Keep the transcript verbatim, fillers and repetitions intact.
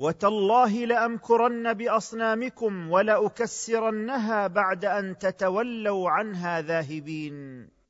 وتالله لامكرن باصنامكم ولاكسرنها بعد ان تتولوا عنها ذاهبين.